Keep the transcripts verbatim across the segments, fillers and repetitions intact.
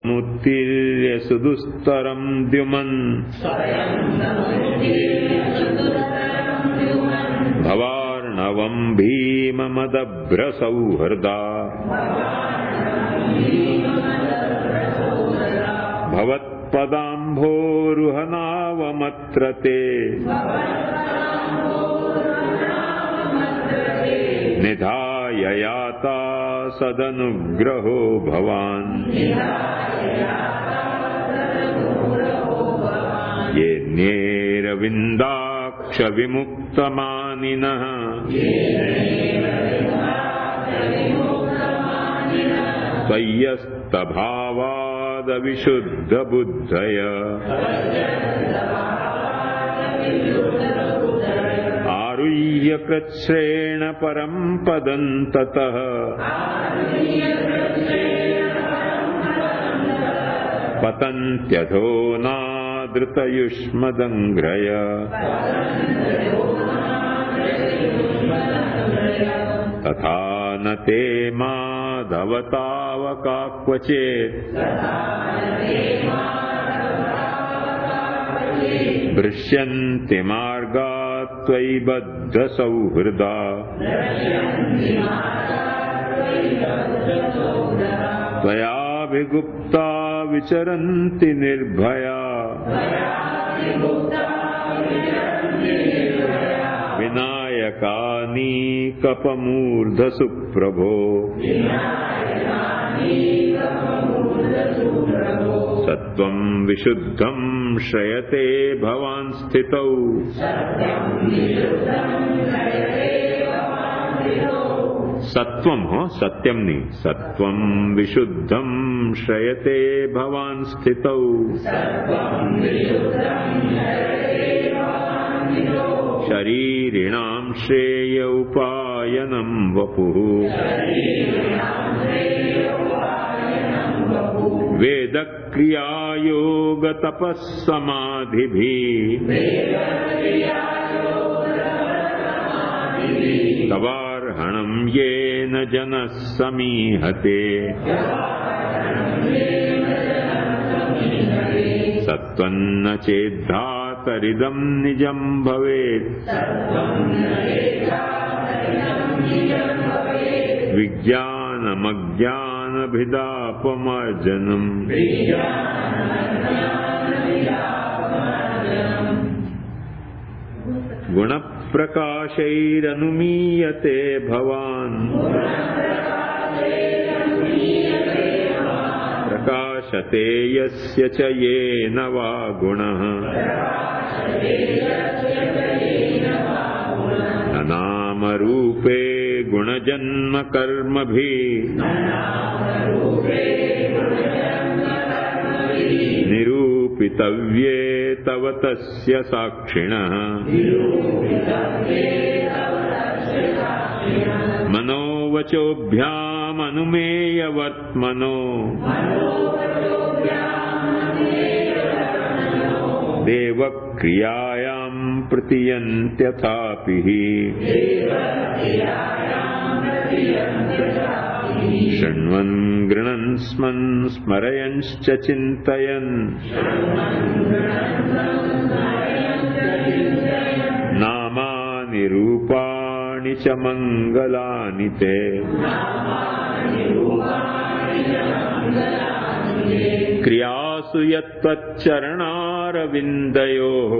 मुत्तीर्य सुदुस्तरं द्युमन् भवार्णवं भीममदभ्रसौहृदा भवत्पदाम्भोरुहनावमत्र ते निधाय याता सदनुग्रहो भवान् येनेरविन्दाक्ष विमुक्तमानिनः त्वय्यस्तभावादविशुद्धबुद्धय आरुह्य कृच्छ्रेण परं पदं ततः पतन्त्यधो नादृतयुष्मदङ्घ्रय तथा न ते माधवतावका क्वचित् दृश्यन्ति मार्गात् त्वयि बद्धसौहृदा त्वयाभिगुप्ता विचरन्ति निर्भया विनायकानीकपमूर्धसु प्रभो सत्वं विशुद्धं श्रयते भवान् स्थितौ सत्वं हो सत्यं नहीं सत्वं विशुद्धं श्रयते भवान् स्थितौ शरीरिणां श्रेय उपायनं वपुः वेदक्रियायोग तपस्समाधिभिः तवार्हणं येन जनः समीहते सत्वन्न चेद्धातरिदं निजं भवेत् विज्ञानमज्ञानभिदापमार्जनम् गुणप्रकाशैरनुमीयते भवान् प्रकाशते यस्य च येन वा गुणः नामरूपे गुणजन्म कर्मभिः निरूपितव्ये तव तस्य साक्षिणः मनोवचोभ्यामनुमेयवर्त्मनो देवक्रियायां प्रतीयन्त्यथापि शृण्वन् गृह्णन् स्मन् स्मरयंश्च चिन्तयन् नामानि रूपाणि च मङ्गलानि ते क्रियासु यत्त्वच्चरणारविन्दयोः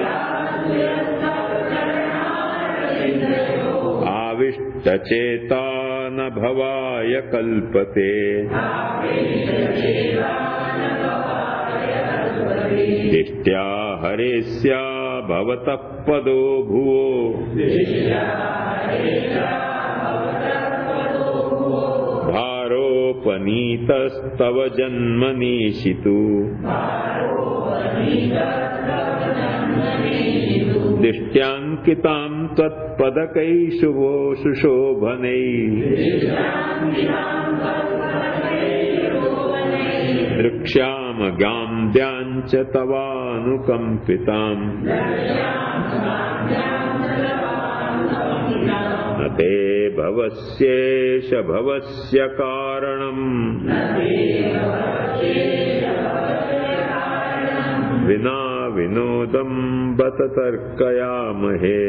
आविष्टचेता न भवाय कल्पते दिष्ट्या हरेस्या भवतः पदो भुवो भारोपनीतस्तव जन्मनीशितु दिष्ट्यांकितां त्वत्पदकैशुभो सुशोभनैः दृक्ष्यामगाम्द्याञ्च तवानुकम्पिताम् न ते भवस्येष भवस्य कारणम् विनोदं बत तर्कयामहे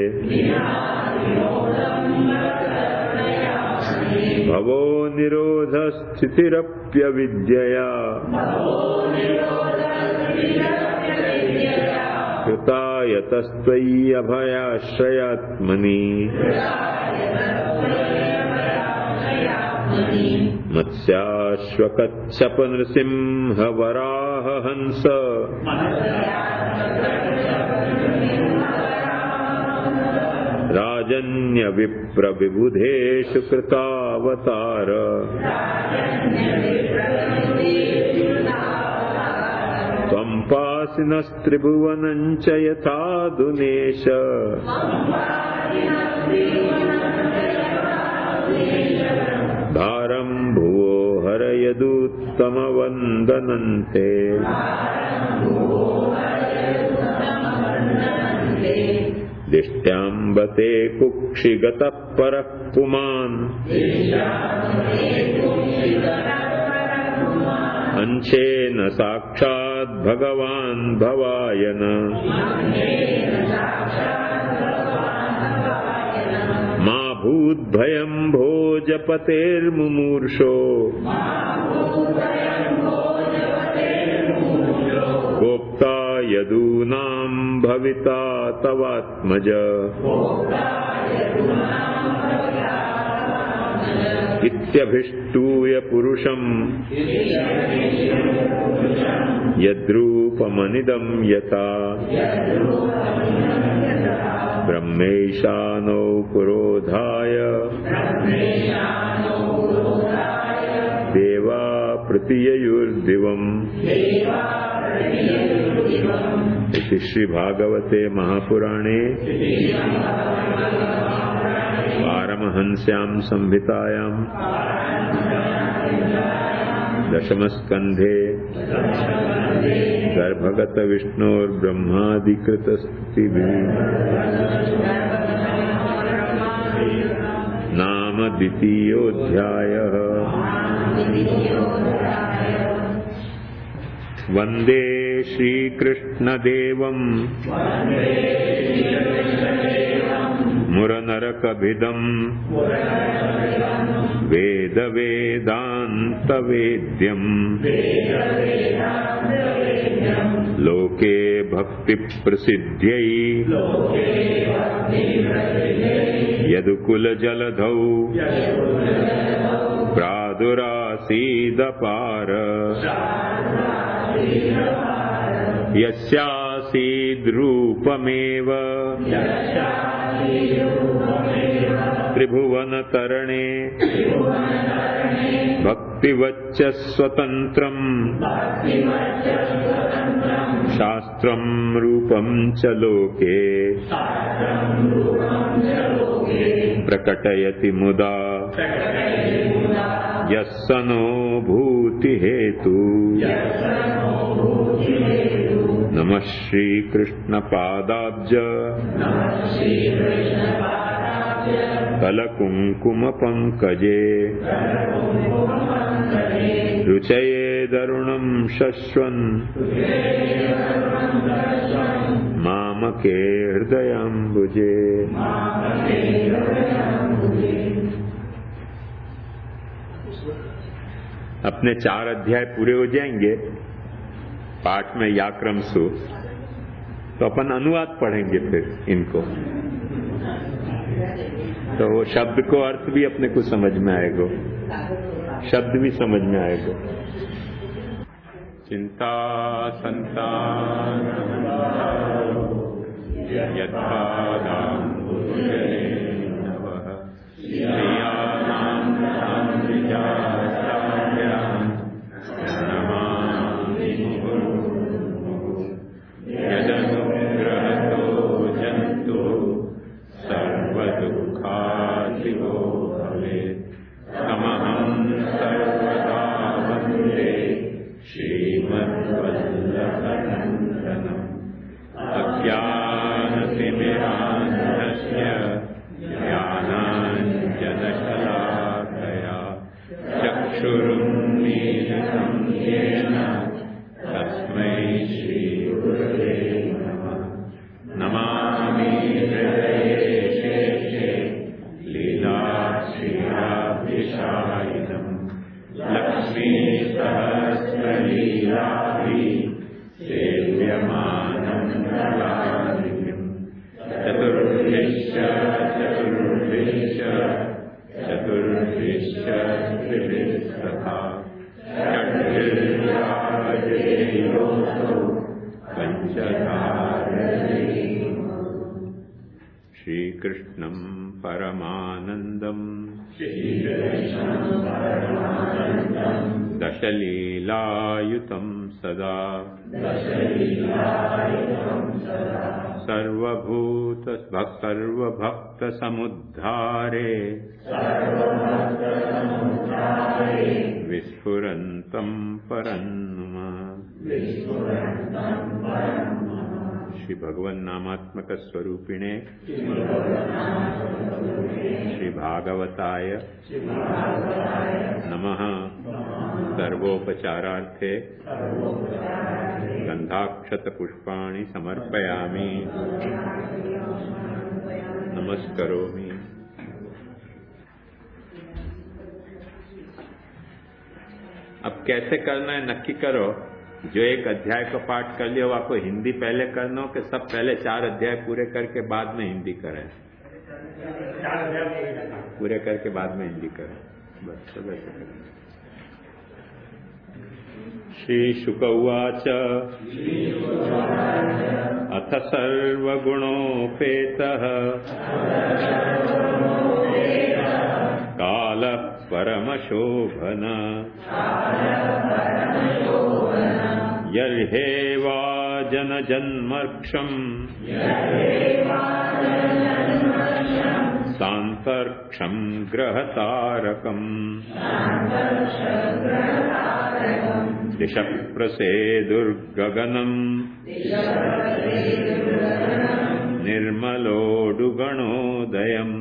भवो निरोधस्थितिरप्यविद्यया कृता यतस्त्वय्यभयाश्रयात्मनि मत्स्याश्वकच्छप नृसिंह वराह हंस राजन्य विप्र विबुधेषु कृतावतार त्वं पासिनस्त्रिभुवनं च यथाधुनेश भारं भुवो हरयदुत्तमवन्दनन्ते दिष्ट्याम्बते कुक्षिगतः परः पुमान् अंशेन साक्षात् भगवान् भवायन मा भूद्भयं भोजपतेर्मुमूर्षो गोप्ता यदूनां भविता तवात्मज इत्यभिष्टूय पुरुषं यद्रूपमनिदं यथा ब्रह्मैशानो पुरोधाय देवा प्रतीययुर्दिवम् इति श्री भागवते महापुराणे पारमहंस्यां संहितायां दशमस्कन्धे गर्भगत विष्णोर्ब्रह्मादिकृत स्तुतिभिः नाम द्वितीयोऽध्यायः। वन्दे श्रीकृष्णदेवं मुरनरकभिदं वेदवेदान्तवेद्यं लोके भक्तिप्रसिद्ध्यै यदुकुलजलधौ प्रादुरासीदपार यस्यासीद्रूपमेव त्रिभुवनतरणे भक्तिवच्च स्वतन्त्रम् शास्त्रं रूपं च लोके प्रकटयति मुदा यस्य नो भूतिहेतु। नमः श्रीकृष्णपादाब्ज कलकुङ्कुमपङ्कजे रुचये दरुणं शश्वन् मामके हृदयाम्बुजे। अपने चार अध्याय पूरे हो जाएंगे पाठ में याक्रम सु, तो अपन अनुवाद पढ़ेंगे फिर इनको, तो वो शब्द को अर्थ भी अपने को समझ में आएगा, शब्द भी समझ में आएगा। चिंता संतान यत्पादां भुजने नवः श्रियाणां सान्द्रिजास्ताभ्यां नमामि मुहुर्मुहुः। यदनुग्रहतो जन्तु सर्वदुःखातिगो भवेत् तमहं सर्वदा वन्दे श्रीमद्वल्लभनन्दनम्। अज्ञानतिमिरान्धस्य ज्ञानाञ्जनशलाकया चक्षुरुन्मीलितं येन तस्मै श्रीगुरवे चतुर्भिश्च चतुर्भिश्च चतुर्भिश्च त्रिभिस्तथा षड्भिर्यावदेयोऽसौ पञ्चधा श्रीकृष्णं परमानन्दम् दशलीलायुतं सदा सर्वभूत सर्वभक्तसमुद्धारे विस्फुरन्तं परन्नुम। श्री भगवन् नामात्मक स्वरूपिणे श्री भागवताय नमः। सर्वोपचारार्थे गंधाक्षत पुष्पाणि समर्पयामि। नमस्करोमि। अब कैसे करना है नक्की करो। जो एक अध्याय का पाठ कर लियो आपको हिंदी पहले करना हो कि सब पहले चार अध्याय पूरे करके बाद में हिंदी करें? पूरे करके बाद में हिंदी करें। बस सब ऐसे करें। श्री शुक उवाच अथ सर्वगुणोपेतः कालः परमशोभन यर्हेवा जनजन्मर्क्षम् सान्तर्क्षम् ग्रहतारकम् दिशः प्रसेदुर्गगनम् निर्मलोडुगणोदयम्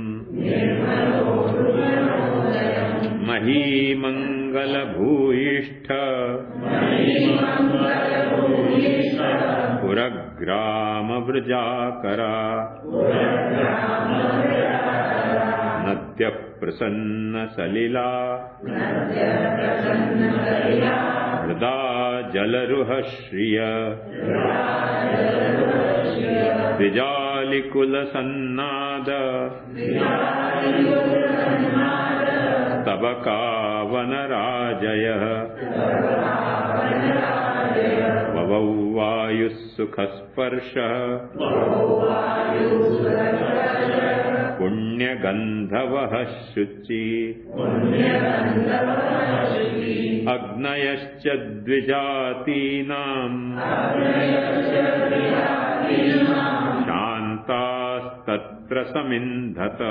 महीमङ्गलभूयिष्ठ पुरग्रामवृजाकरा नद्यः प्रसन्नसलिला हृदा जलरुह श्रिय द्विजालिकुलसन्नाद स्तबकावनराजयः ववौ वायुः सुखस्पर्शः पुण्यगन्धवः शुचि अग्नयश्च द्विजातीनाम् शान्तास्तत्र समिन्धत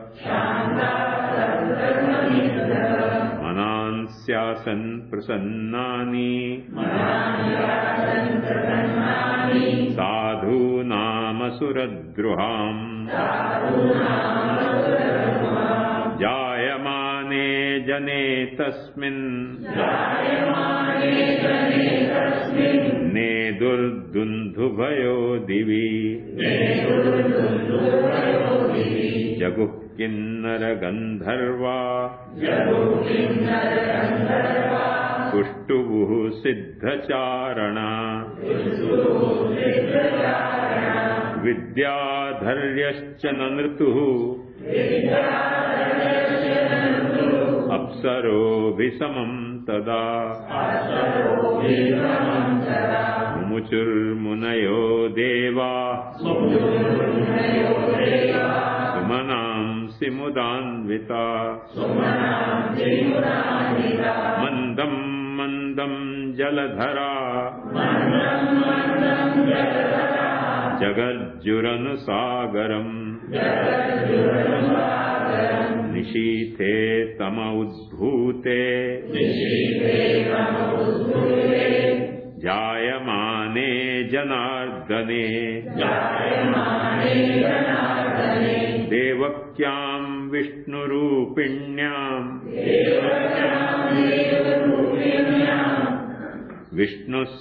मनांस्यासन् प्रसन्नानि साधूनामसुरद्रुहाम् जायमाने जने तस्मिन् नेदुर्दुन्दुभयो दिवि जगुः किन्नरगन्धर्वा पुष्टुभुः सिद्धचारणा विद्याधर्यश्च ननृतुः अप्सरोभिसमं तदा मुमुचुर्मुनयो देवा सुमनांसि मुदान्विता मन्दं मन्दं जलधरा जगज्जुरनुसागरम् निशीथे तम उद्भूते जायमाने जनार्दने देवक्यां विष्णुरूपिण्यां विष्णुः